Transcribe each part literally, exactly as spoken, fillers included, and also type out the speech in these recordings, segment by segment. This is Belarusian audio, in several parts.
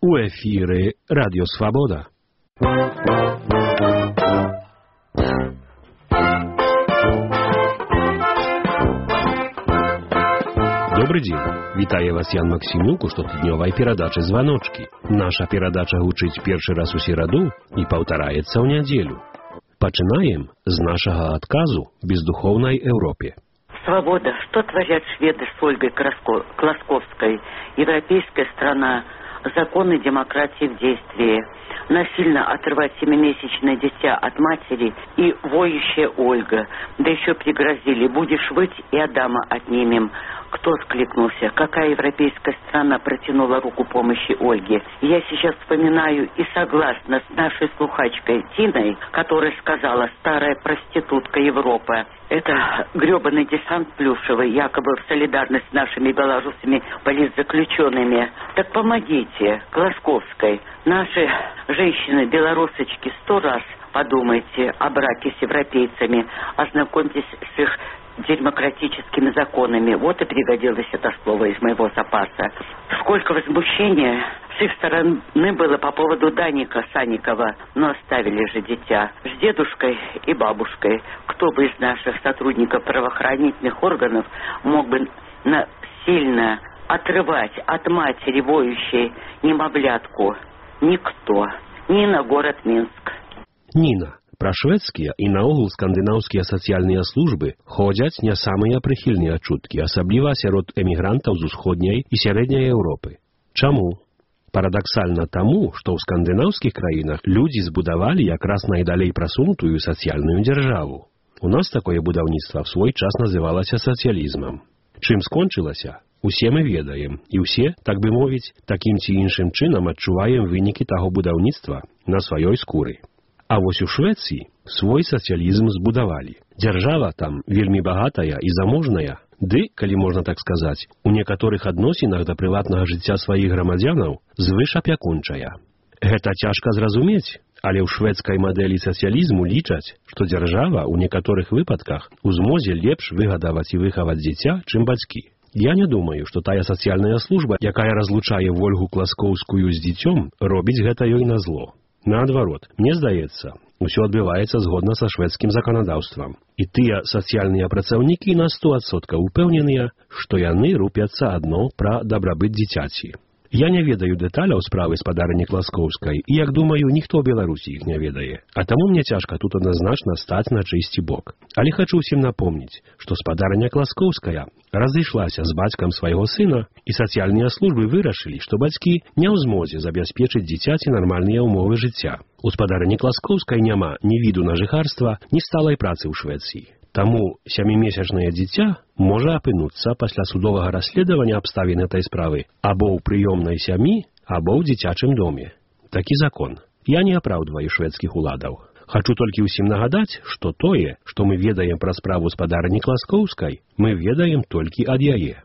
У эфире Радио Свобода. Добрый день. Вітаю вас Ян Максимюк у штотыднёвай перадачы «Званочки». Наша перадача гучыць першы раз у сераду і паўтараецца ў нядзелю. Пачынаем з нашага адказу бездуховнай Европе. Свобода. Что творят шведы с Ольгой Класковской? Европейская страна. Законы демократии в действии. Насильно отрывать семимесячное дитя от матери и воющая Ольга. Да еще пригрозили: будешь выть, и Адама отнимем. Кто скликнулся? Какая европейская страна протянула руку помощи Ольге? Я сейчас вспоминаю и согласна с нашей слухачкой Тиной, которая сказала: старая проститутка Европы. Это гребаный десант плюшевый, якобы в солидарность с нашими белорусами политзаключенными. Так помогите Класковской. Наши женщины-белорусочки, сто раз подумайте о браке с европейцами, ознакомьтесь с их демократическими законами. Вот и пригодилось это слово из моего запаса. Сколько возмущения с их стороны было по поводу Даника Санникова, но оставили же дитя с дедушкой и бабушкой. Кто бы из наших сотрудников правоохранительных органов мог бы насильно отрывать от матери воющей немовлятку? Никто. Нина, город Минск. Нина. Пра шведскія і наогул скандынаўскія сацыяльныя службы ходзяць не самыя прыхільныя чуткі, асабліва сярод эмігрантаў з усходняй і сярэдняй Еўропы. Чаму? Парадаксальна таму, што ў скандынаўскіх краінах людзі збудавалі якраз найдалей прасунутую сацыяльную дзяржаву. У нас такое будаўніцтва в свой час называлася сацыялізмам. Чым скончылася? Усе мы ведаем, і ўсе, так бы мовіць, такім ці іншым чынам адчуваем вынікі таго будаўніцтва на сваёй скуры. А вось у Швецыі свой сацыялізм збудавалі. Дзяржава там вельмі багатая і заможная, ды, калі можна так сказаць, у некаторых адносінах да прыватнага жыцця сваіх грамадзянаў звышапякунчая. Гэта цяжка зразумець, але ў шведскай мадэлі сацыялізму лічаць, што дзяржава ў некаторых выпадках у змозе лепш выгадаваць і выхаваць дзіця, чым бацькі. Я не думаю, што тая сацыяльная служба, якая разлучае Ольгу Класковскую з дзіцём, робіць гэта ёй на зло. Наадварот, мне здаецца, усё адбываецца згодна са шведскім заканадаўствам. І тыя сацыяльныя працаўнікі на сто адсоткаў упэўненыя, што яны рупяцца адно пра дабрабыт дзіцяці. Я не ведаю дэталяў справы спадарыні Класковскай, і, як думаю, ніхто ў Беларусі іх не ведае. А таму мне цяжка тут адназначна стаць на чыйсьці бок. Але хачу ўсім напомніць, што спадарыня Класковская разышлася з бацькам свайго сына, і сацыяльныя службы вырашылі, што бацькі не ў змозе забяспечыць дзіцяці нармальныя ўмовы жыцця. У спадарыні Класковскай няма ні віду на жыхарства, ні сталай працы ў Швецыі. Таму сямімесячнае дзіця можа апынуцца пасля судовага расследавання абставін этой справы або ў прыёмнай сям'і, або ў дзіцячым доме. Такі закон. Я не апраўдваю шведскіх уладаў. Хачу толькі ўсім нагадаць, што тое, што мы ведаем пра справу спадарыні Класковскай, мы ведаем толькі ад яе.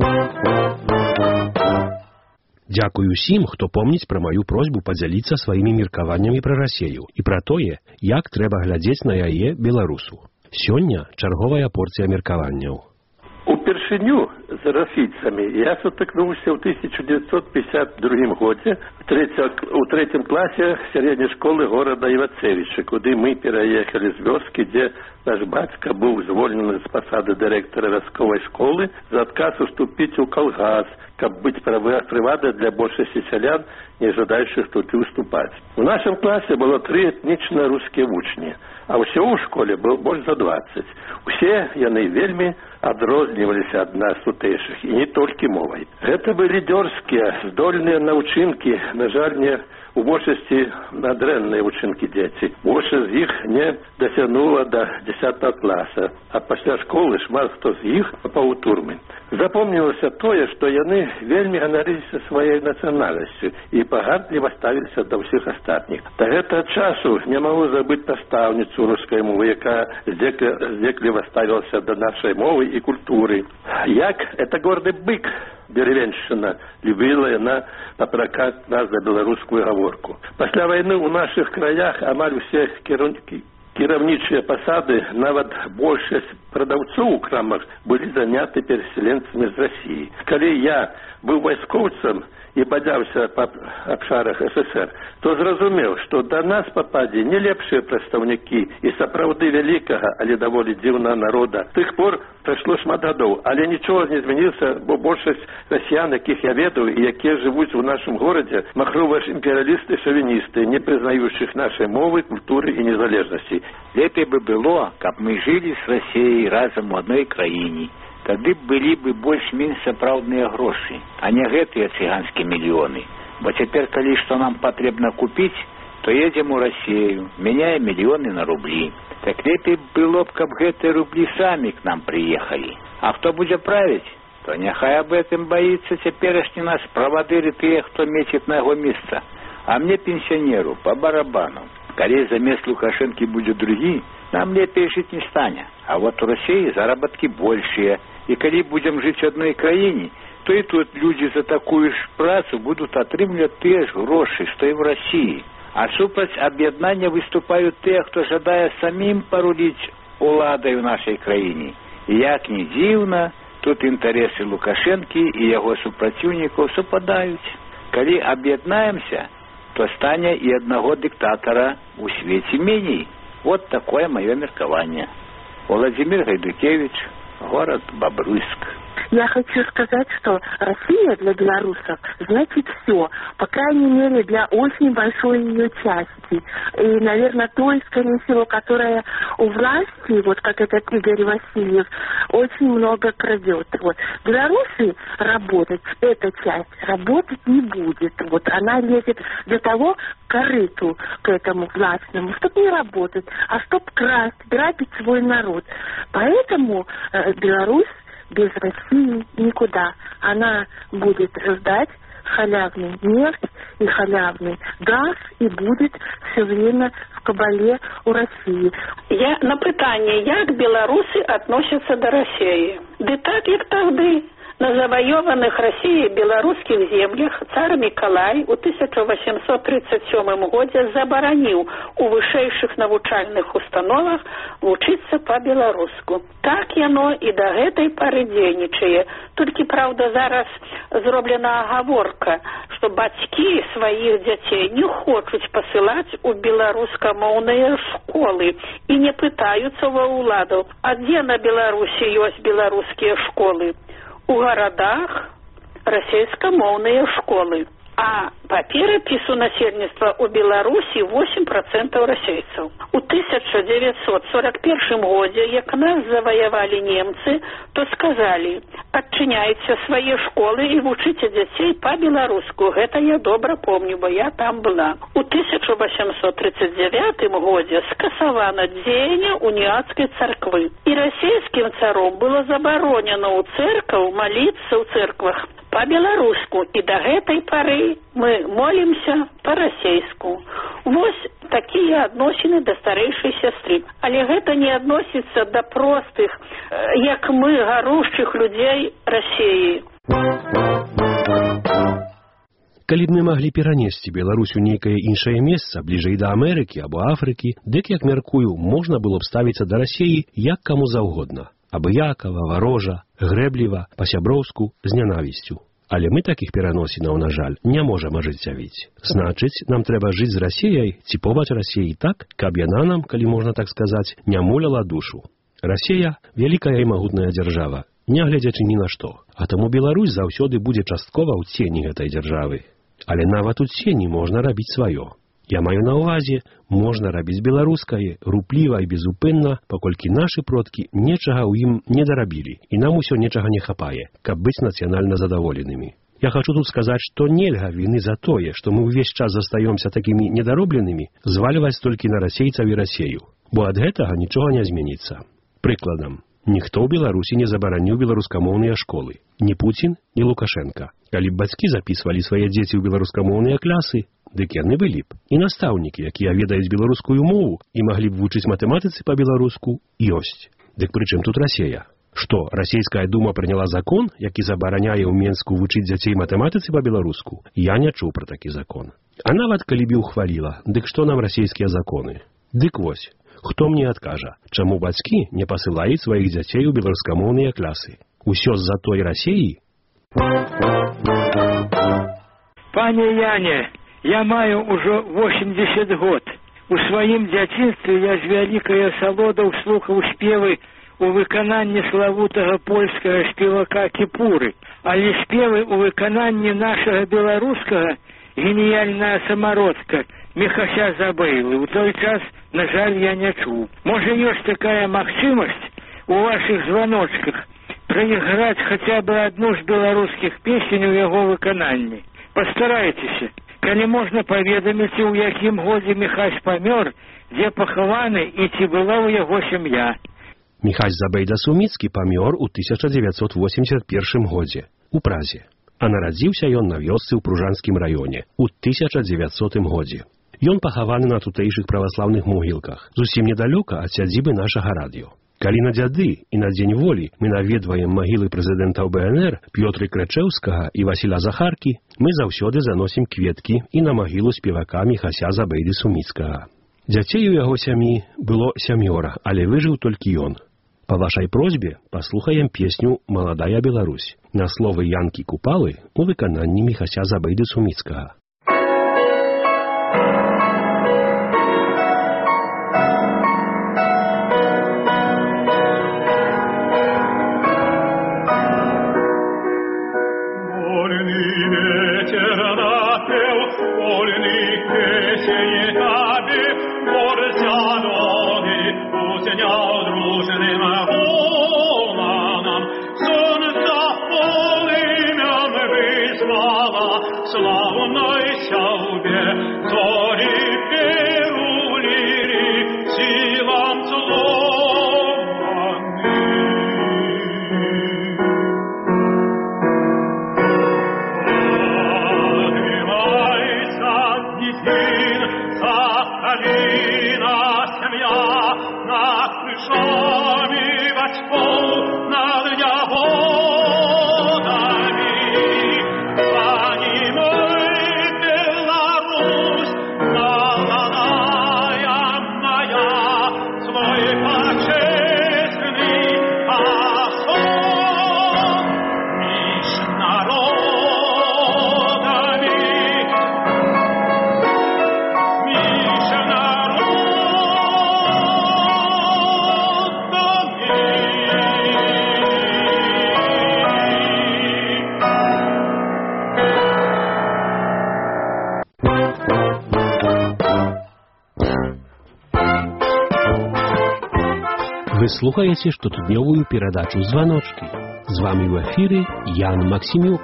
Дзякую усім, хто помніць пра маю просьбу падзяліцца сваімі меркаваннямі пра Расею і пра тое, як трэба глядзець на яе беларусу. Сёння чарговая порцыя меркаванняў. Упершыню з расійцамі я сутыкнуўся ў тысяча дзевяцьсот пятьдесят другім годзе у трэцім класе сярэдняй школы горада Івацевіча, куды мы пераехалі з вёскі, дзе наш бацька быў звольнены з пасады дырэктара вясковай школы за адказ уступіць у калгас, каб быць прывадай для большасці сялян, не жадаючых тут уступаць. У нашым класе было тры этнічна рускія вучні, а ўсё ў школе было больш за дваццаць. Усе яны вельмі адрозніваліся ад нас тутэйшых, і не толькі мовай. Гэта былі дзёрзкія, здольныя на ўчынкі, на жаль, не у большасці надрэнныя ўчынкі дзеці. Большасць з іх не дасягнула да дзесятага класа, а пасля школы шмат хто з іх папаў у турмы. Запомнілася тое, што яны вельмі ганарыліся сваёй нацыянальнасцю і пагардліва ставіліся да ўсіх астатніх. Да гэтага часу не магу забыць настаўніцу рускай мовы, якая здзекліва ставілася да нашай мовы і культуры. Як это горды бык, деревенщина, любила яна напракаць нас за беларускую гаворку. Пасля вайны ў нашых краях амаль усе кіраўнікі кіраўнічыя пасады, нават большасць прадаўцоў у крамах былі заняты пераселенцамі з Расіі. Калі я быў вайскоўцам і бадзяўся па абшарах эс эс эр, то зразумеў, што да нас пападзе не лепшыя прадстаўнікі і сапраўды вялікага, але даволі дзіўнага народа. З тых пор прайшло шмат гадоў, але нічога не змянілася, бо большасць расіян, якіх я ведаю і якія жывуць у нашым горадзе, махровыя ж імперыялісты-шавіністы, не прызнаючых нашай мовы, культуры і незалежнасці. Лепей бы было, каб мы жылі з Расіяй разам у адной краіне. Тады былі бы больш-менш сапраўдныя грошы, а не гэтыя цыганскія мільёны. Бо цяпер, калі што нам патрэбна купіць, то едзем у Расію, мяняем мільёны на рублі. Так лепей было б, каб гэтыя рублі самі к нам прыехалі. А хто будзе правіць, то няхай аб гэтым баіцца цяперашні наш правадыры тыя, хто мечыць на яго месца. А мне, пенсіонеру, по барабану. Калі замест Лукашэнкі будзе другі, нам лепей жыць не стане. А вот у России заработки большие. И калі будем жить в одной краине, то и тут люди за такую ж працу будут отрымліваць те ж гроши, что и в России. А супраць об'яднання выступают те, кто жадае самим порулить уладой в нашей краине. И як не дзіўна, тут интересы Лукашэнкі и его супраціўнікаў супадаюць. Калі об'яднаемся, то стане и одного диктатора у свете меней. Вот такое мое меркование. Владимир Гайдукевич, город Бобруйск. Я хочу сказать, что Россия для белорусов значит все, по крайней мере для очень большой ее части. И, наверное, той, скорее всего, которая у власти, вот как этот Игорь Васильев, очень много крадет. Вот. Белорусы работать, эта часть работать не будет. Вот она лезет для того к корыту, к этому властному, чтобы не работать, а чтобы красть, грабить свой народ. Поэтому э, Беларусь без России никуда. Она будет ждать халявный нефть и халявный газ и будет все время в кабале у России. Я на пытанне, як белорусы относятся до России. Да так, як тогда. На завоеванных Россией белорусских землях царь Миколай у тысяча восемьсот тридцать седьмом годзе забараніў у вышэйшых навучальных установах вучыцца по-беларуску. Так яно і до гэтай пары дзейнічае. Толькі, правда, зараз зроблена агаворка, што бацькі сваіх дзяцей не хочуць пасылаць у беларускамоўныя школы і не пытаюцца ва ўладаў, а дзе на Беларусі ёсць беларускія школы? У городах российскомовные школы. А по перепису насельніцтва у Беларуси восемь процентов расейцев. У тысяча девятьсот сорок первом годзе, як нас завоевали немцы, то сказали, отчиняйте свои школы и вучите детей по-белоруску. Это я добро помню, бо я там была. У тысяча восемьсот тридцать девятом годзе скасовано дзеяние униатской церквы. И российским царом было заборонено у церкваў молиться у церквах по-беларуску, и до гэтай поры мы молимся по-расейску. Вось такие адносіны до старейшей сестры. Але гэта не адносится до простых, як мы, гарушчых людей России. Калі б мы маглі перанесці Беларусь у нейкае іншае месца, бліжэй да Амерыкі або Афрыкі, дык, як мяркую, можна было б ставіцца да Расіі як каму заўгодна. Абыякава, варожа, грэбліва, па-сяброўску, з нянавісцю. Але мы такіх пераносінаў, на жаль, не можам ажыццявіць. Значыць, нам трэба жыць з Расіяй ці побач Расіі так, каб яна нам, калі можна так сказаць, не муляла душу. Расія – вялікая і магутная дзяржава, нягледзячы ні на што. А таму Беларусь заўсёды будзе часткова ў цені гэтай дзяржавы. Але нават у цені можна рабіць сваё. Я маю на ўвазе, можна рабіць беларускае, рупліва і безупынна, паколькі нашы продкі нечага ў ім не дарабілі, і нам усё нечага не хапае, каб быць нацыянальна задаволенымі. Я хочу тут сказаць, што нельга віны за тое, што мы ўвесь час застаёмся такімі недаробленымі, звальваць толькі на расейцаў і Расею, бо ад гэтага нічога не зменіцца. Прыкладам, ніхто ў Беларусі не забараніў беларускамоўныя школы. Ні Пуцін, ні Лукашенко. Калі б бацькі запісвалі свае дзеці ў беларускамоўныя клясы, дык яны былі б. І настаўнікі, якія ведаюць беларускую мову і маглі б вучыць матэматыцы па-беларуску, ёсць. Дык пры чым тут Расея? Што, расійская дума прыняла закон, які забараняе ў Менску вучыць дзяцей матэматыцы па-беларуску? Я не чуў пра такі закон. А нават калі б і ухваліла, дык што нам расійскія законы? Дык вось, Хто мне адкажа, чаму бацькі не пасылаюць сваіх дзяцей у беларускамоўныя класы? Усё з-за той Расеі? Пане Яне, я маю ўжо восемьдесят год. У сваім дзяцінстве я з вялікай асалодаў слухаў спевы у выкананні славутага польскага спевака Кіпуры, але спевы у выкананні нашага беларускага геніяльная самародка Міхася Забейлы у той час, на жаль, я не чуў. Можа, ёсць такая магчымасць у вашых званочках праіграць хаця бы адну з беларускіх песень у яго выкананні. Пастарайцеся. Калі можна паведаміць, у якім годзе Міхась памёр, дзе пахаваны і ці была ў яго сям'я. Міхась Забейда Суміцкі памёр у тысяча дзевяцьсот восемьдесят первым годзе у Празе, а нарадзіўся ён на вёсцы ў Пружанскім раёне у тысяча дзевяцьсотым годзе. Ён пахаваны на тутэйшых праваслаўных могілках, зусім недалёка ад сядзібы нашага радыё. Калі на дзяды і на Дзень волі мы наведваем магілы прэзідэнтаў бэ эн эр Пётры Крачэўскага і Васіля Захаркі, мы заўсёды заносім кветкі і на магілу спевака Міхася Забейды Суміцкага. Дзяцей у яго сям'і было сямёра, але выжыў толькі ён. Па вашай просьбе паслухаем песню «Маладая Беларусь» на словы Янкі Купалы у выкананні Міхася Забейды Суміцкага. Вы слухаеце штотыднёвую перадачу «Званочкі». З вамі ў эфіры Ян Максімюк.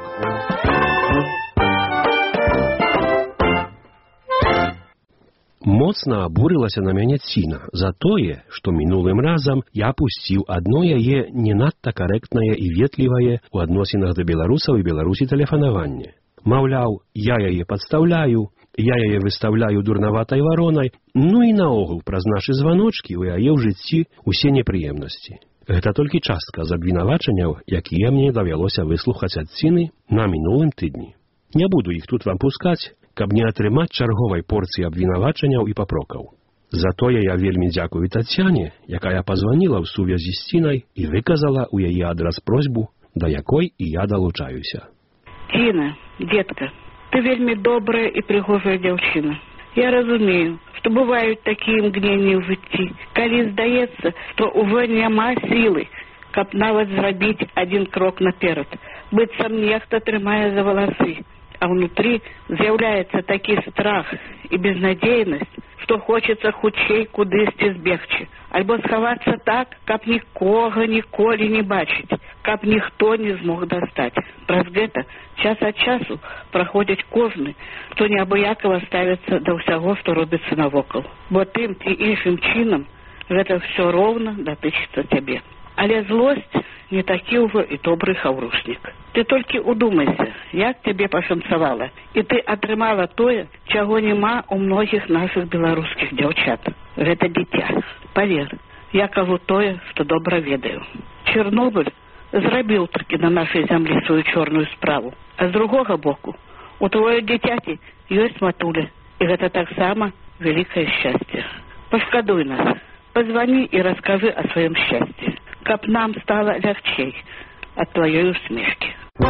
Моцна абурылася на мяне Ціна за тое, што мінулым разам я пусціў адно яе не надта карэктнае і ветлівае ў адносінах да беларусаў і беларусі тэлефанаванне. Маўляў, я яе падстаўляю, я яе выстаўляю дурнаватай варонай, ну і наогул праз нашы званочкі ў яе ў жыцці усе непрыемнасці. Гэта толькі частка з абвінавачанняў, якія мне давялося выслухаць ад Ціны на мінулым тыдні. Не буду іх тут вам пускаць, каб не атрымаць чарговай порцыі абвінавачанняў і папрокаў. Затое я вельмі дзякую Тацяне, якая пазваніла ў сувязі з Цінай і выказала ў яе адрас просьбу, да якой і я далучаюся. Ціна, детка, ты вельмі добрая і прыгожая дзяўчына. Я разумею, што бываюць такія імгненні ў жыцці, калі здаецца, што ўжо няма сілы, каб нават зрабіць адзін крок наперад, быццам нехта трымае за валасы, а ўнутры з'яўляецца такі страх і безнадзейнасць, што хочацца хутчэй кудысьці збегчы, альбо схавацца так, каб нікога ніколі не бачыць, каб ніхто не змог дастаць. Праз гэта час ад часу праходзіць кожны, хто неабыякава ставіцца да ўсяго, што робіцца навокал. Бо тым ці іншым чынам гэта ўсё роўна датычыцца цябе. Але злосць не такі ўжо і добры хаўрушнік. Ты толькі удумайся, як цябе пашанцавала, і ты атрымала тое, чаго няма ў многіх нашых беларускіх дзяўчат. Гэта дзіця. Павер, я кажу тое, што добра ведаю. Чарнобыль зрабіў такі на нашай зямлі сваю чорную справу. А з другога боку, у твоё дзіцяці ёсць матуля, і гэта таксама вялікае шчасце. Пашкадуй нас, Позвони и расскажи о своем счастье, как нам стало легче от твоей усмешки.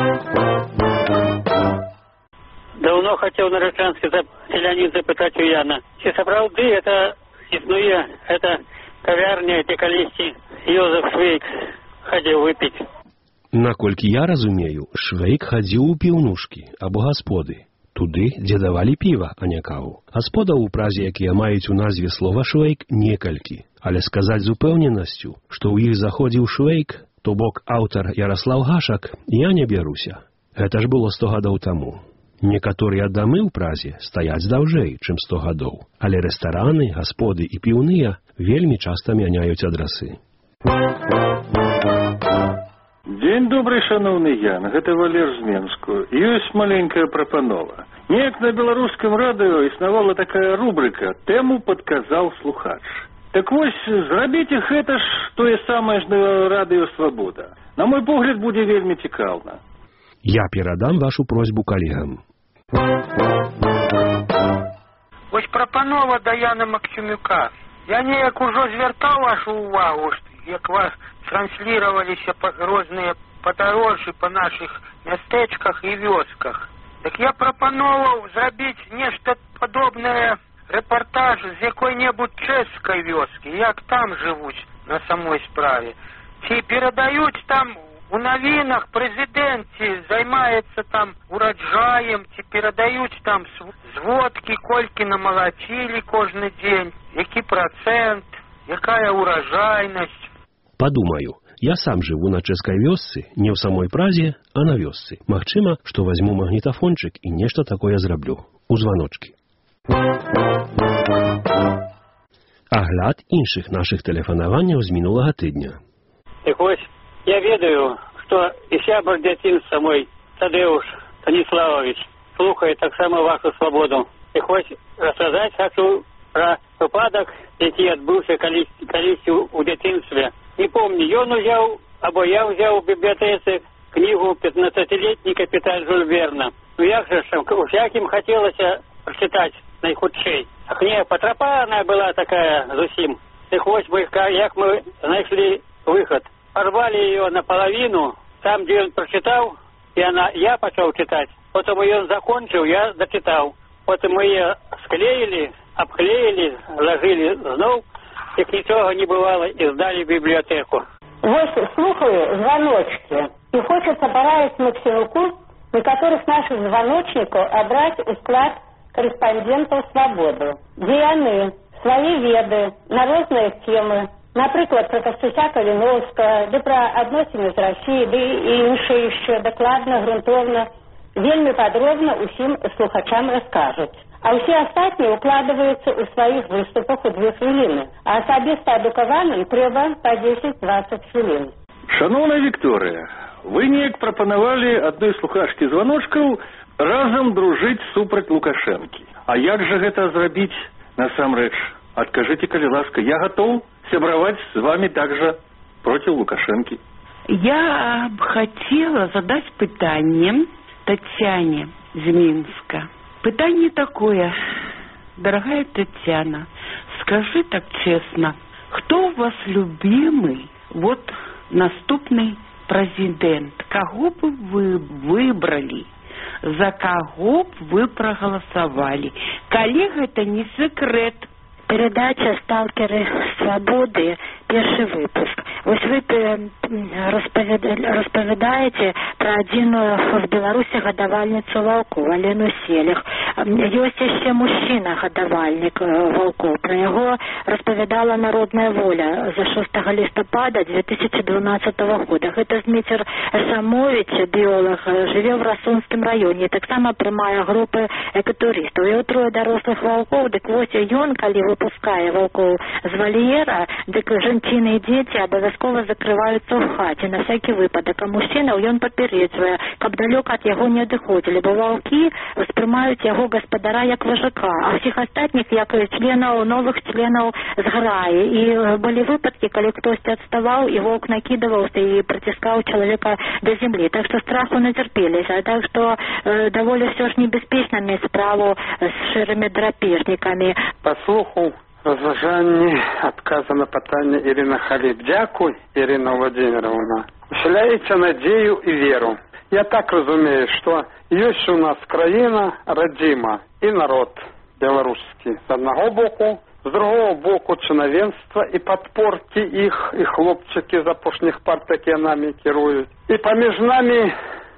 Давно хотел на Рычанске селянин запытать у Яна. Чи сапраўды это існуе, это кавярня, дзе калісьці Йозеф Швейк хадзіў выпіць? Наколькі я разумею, Швейк хадзіў у піўнушкі або гасподы, туды, дзе давалі піва, а не каву. Гасподаў у Празе, якія маюць у назве слова Швейк, некалькі. Але сказаць з упэўненасцю, што ў іх заходзіў Швейк, то бок аўтар Яраслаў Гашак, я не бяруся. Гэта ж было сто гадоў таму. Некаторыя дамы ў Празе стаяць даўжэй, чым сто гадоў, але рэстараны, гасподы і піўныя вельмі часта мяняюць адрасы. Дзень добрый, шановны Ян, гэта Валер з Менску. Ёсць маленькая прапанова. Неяк на беларускім радыё існавала такая рубрика «Тэму падказаў слухач». Так вось, зрабіце гэта ж тое самае ж на радыё «Свабода». На мой погляд, будзе вельмі цікаўна. Я перадам вашу просьбу калегам. Вось прапанова да Яна Максімюка. Я неяк ужо звяртаў вашу увагу, як вас транслироваліся розныя падарожжы па нашых мястэчках і вёсках. Так я прапановаў зрабіць нешта падобнае рэпартаж з якой-небудзь чэшскай вёскі, як там жывуць на самой справе. Ці перадаюць там у навінах прэзідэнт, ці займаецца там ураджаем, ці перадаюць там зводкі, колькі намалацілі кожны дзень, які працэнт, якая уражайнасць. Падумаю, я сам жыву на чэшскай вёсцы, не ў самой Празе, а на вёсцы. Магчыма, што вазьму магнітафончык і нешта такое зраблю. У званочкі. Агляд іншых нашых тэлефанаванняў з мінулага тыдня. Так вось, я ведаю, што і сябар дзяцінства мой Тадеуш Станіславович слухае таксама вашу свабоду. І вось расказаць хачу пра выпадак, які адбыўся калісьці ў дзяцінстве. Не помню, ён узяў, або я ўзяў у бібліятэцы кнігу пятнаццацілетні капіталь Жюль Верна. Ну як жа, усякім хацелася прачытаць найхутчэй. А кніга патрапаная была такая зусім. Так вось, як мы знайшлі выхад. Порвали ее наполовину, там, где он прочитал, и она, я пошел читать. Потом ее закончил, я дочитал. Потом мы ее склеили, обклеили, ложили знов, как ничего не бывало, и сдали в библиотеку. Вот слухаю звоночки, и хочется порадовать Максимюку, некоторых наших звоночников обрать у склад корреспондентов «Свободу», где они свои веды на разные темы, наприклад, про Костуся Каліновського, де про адносини з Росією, де і інші ще докладно, ґрунтовно, вельми подробно усім слухачам розкажуть. А всі остатні укладываються у своїх виступах у дві хвилини, а особисто адукованим треба по десять-двадцать хвилин. Шановна Вікторія, ви неяк прапанавалі адной слухачкі званочкаў разам дружыць супраць Лукашэнкі. А як жа гэта зрабіць насамрэч? Откажите, коли ласка, я готов сябравать с вами также против Лукашенки. Я б хотела задать пытание Татьяне из Минска. Пытание такое. Дорогая Татьяна, скажи так честно, кто у вас любимый, вот, наступный президент? Кого бы вы выбрали? За кого бы вы проголосовали? Коллега, это не секрет. Передача «Сталкеры свободы», перший выпуск. Вось вы распавядаеце пра адзіную в Беларусі гадавальніцу ваўкоў, Алену Селях. Ёсць яшчэ мужчына гадавальнік ваўкоў. Пра яго распавядала «Народная воля» за шостага лістапада две тысячи двенадцатого года. Гэта Зміцер Самович, біолог, жыве ў Расунскім раёне, таксама прымае групы экатурыстаў. І трое дарослых ваўкоў, дык вось ён, калі выпускае ваўкоў з вальера, дык жанчыны і дзеці абавязкова закрываюцца ў хаце на всякі выпадак. А мужчынаў ён папярэджвае, каб далёка ад яго не адыходзілі, бо ваўкі ўспрымаюць яго гаспадара як важака, а ўсіх астатніх як членаў, новых членаў зграі. І былі выпадкі, калі хтосьці адставаў, і воўк накідаваўся і прыціскаў чалавека да зямлі. Так што страху нацярпеліся. Так што э, даволі ўсё ж небяспечна мець справу з шэрымі драпежнікамі. Па слуху Розважанні адказа на питання Ірина Халіп. Дякую, Ірина Владимировна. Вселяете надею и веру. Я так разумею, что есть у нас країна родима и народ белорусский. С одного боку, с другого боку чиновенство и подпорки их, и хлопчики з опошніх партій нами керуют. И поміж нами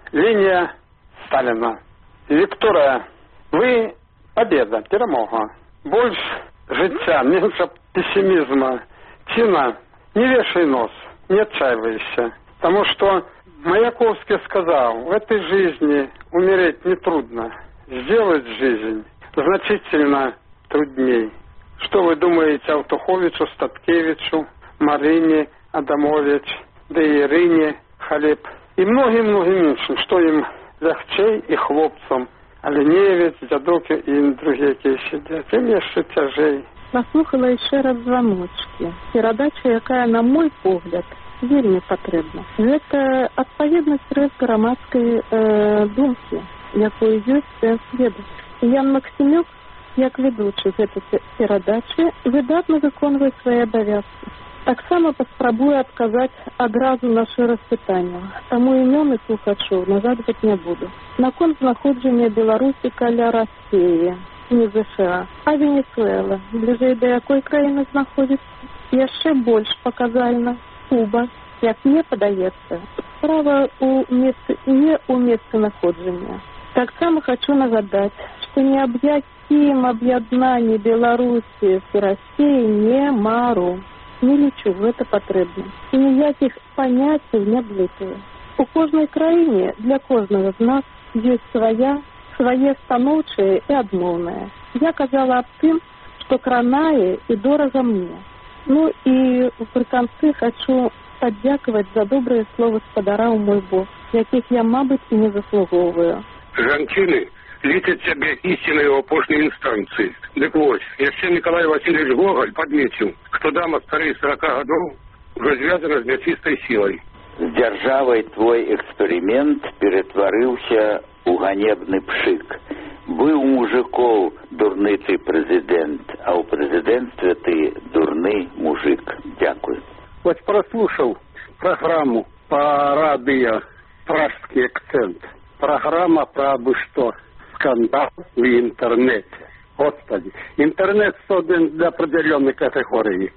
линия Сталина. Виктория, вы победа, перемога. Больше життя, меньше пессимизма. Тина, не вешай нос, не отчаивайся. Потому что Маяковский сказал, в этой жизни умереть нетрудно, сделать жизнь значительно трудней. Что вы думаете о Туховичу, Статкевичу, Марине Адамович, да и Ирине Халеп и многим-многим іншим, что им легчей и хлопцам, Оленевец, Дядуки и другие, які сидять, им еще тяжей. Послухала ще раз звоночки. Передача, якая, на мой погляд, вельмі патрэбна. Гэта адпаведнасць рэз грамадскай э, думкі, якую ёсць следуць. Ян Максімюк, як ведучы гэтай перадачы, выдатна выконвае свае абавязкі. Таксама паспрабую адказаць адразу на шэраг пытанняў. Таму імёны слухачоў нагадваць не буду. Наконт знаходжання Беларусі каля Расіі, не ЗША, а Венесуэла, бліжэй да якой краіны знаходзіцца, яшчэ больш паказальна Куба, як мне падаецца, справа у месцы, не ў месцазнаходжання. Таксама хочу нагадаць, што ні аб якім аб'яднанні Беларусі з Расіяй не мару. Не лічу, гэта патрэбна. І ніякіх паняццяў не блытаю. У кожнай краіне для кожнага з нас ёсць свая, свае станоўчае і адмоўнае. Я казала аб тым, што кранае і дорага мне. Ну і пры канцы хочу падзякаваць за добрыя словы спадара ў мой бок, якіх я, мабыць, і не заслугоўваю. Жанчыны лічаць сябе ісцінай у апошняй інстанцыі. Дык вось, яшчэ Николай Васильевич Гоголь подметил, что дама старей сорока годов уже звязана с нечистой силой. С державой твой эксперимент перетворился у ганебный пшик. Был у мужиков дурный ты президент, а у президентства ты дурный мужик. Дякую. Вот прослушал программу по радио «Пражский акцент». Программа про абы что. Скандал в интернете. Господи, интернет создан для определенной категории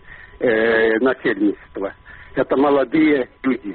э, насельництва. Это молодые люди.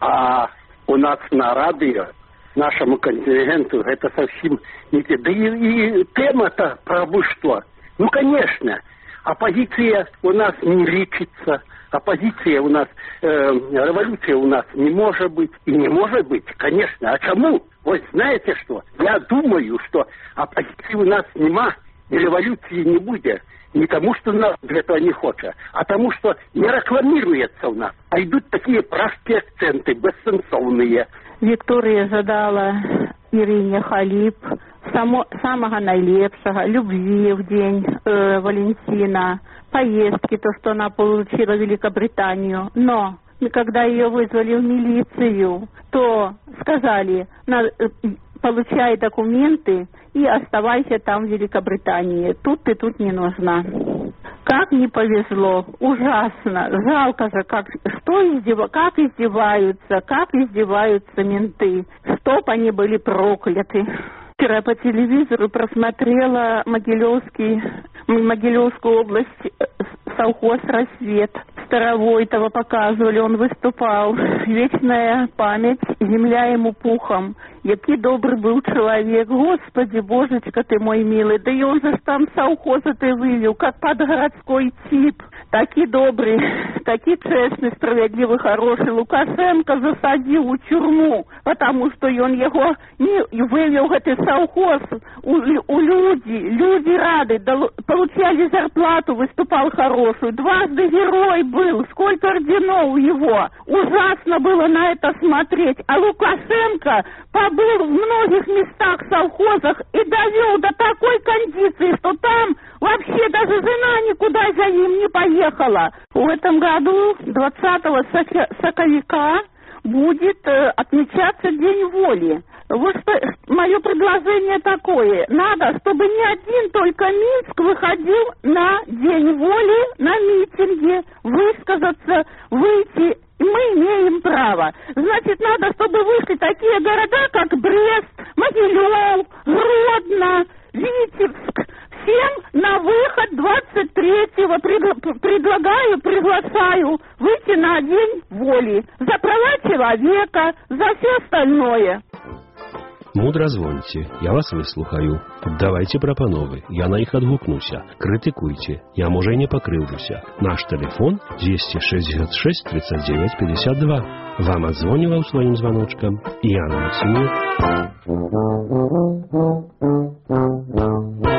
А у нас на радио, нашему контингенту, это совсем не те. Да и, и тема-то про что? Ну, конечно, оппозиция у нас не лечится. Оппозиция у нас, э, революция у нас не может быть. И не может быть, конечно. А чему? Вот знаете что? Я думаю, что оппозиции у нас нема, и революции не будет. Не тому, что нас этого не хочет, а тому, что не рекламируется у нас. А идут такие пражские акценты, бессенсовные. Виктория задала Ирине Халіп само, самого наилепшего, любви в день э, Валентина, поездки, то, что она получила в Великобританию. Но когда ее вызвали в милицию, то сказали, на, получай документы и оставайся там в Великобритании. Тут ты тут не нужна. Как не повезло, ужасно, жалко же, как, что издев... как издеваются, как издеваются менты, чтоб они были прокляты. Вчера по телевизору просмотрела Могилевский, Могилевскую область, совхоз «Рассвет». Старовойтова показывали, он выступал. Вечная память, земля ему пухом. Який добрый был человек, Господи, Божечка ты мой милый, да и он же там совхоза ты вывел, как подгородской тип. Такий добрый, такий честный, справедливый, хороший. Лукашенко засадил у тюрьму, потому что он его не вывел этот совхоз. У, у люди, люди рады, получали зарплату, выступал хорошую. Дважды герой был, сколько орденов его. Ужасно было на это смотреть. А Лукашенко побыл в многих местах, совхозах и довел до такой кондиции, что там вообще даже жена никуда за ним не поехала. В этом году, двадцатого соковика, будет э, отмечаться День воли. Вот что, мое предложение такое. Надо, чтобы не один только Минск выходил на День воли, на митинги, высказаться, выйти. Мы имеем право. Значит, надо, чтобы вышли такие города, как Брест, Могилев, Гродно, Витебск. Всем на выход двадцать третьего предлагаю, приглашаю выйти на День воли. За права человека, за все остальное. Мудра звоньте, я вас выслухаю. Давайте прапановы, я на іх адгукнуся. Крытыкуйте, я можа і не пакрыўджуся. Наш телефон двести шестьдесят шесть тридцать девять пятьдесят два. Вам адзвоніваў сваім званочкам Яна Максимюк.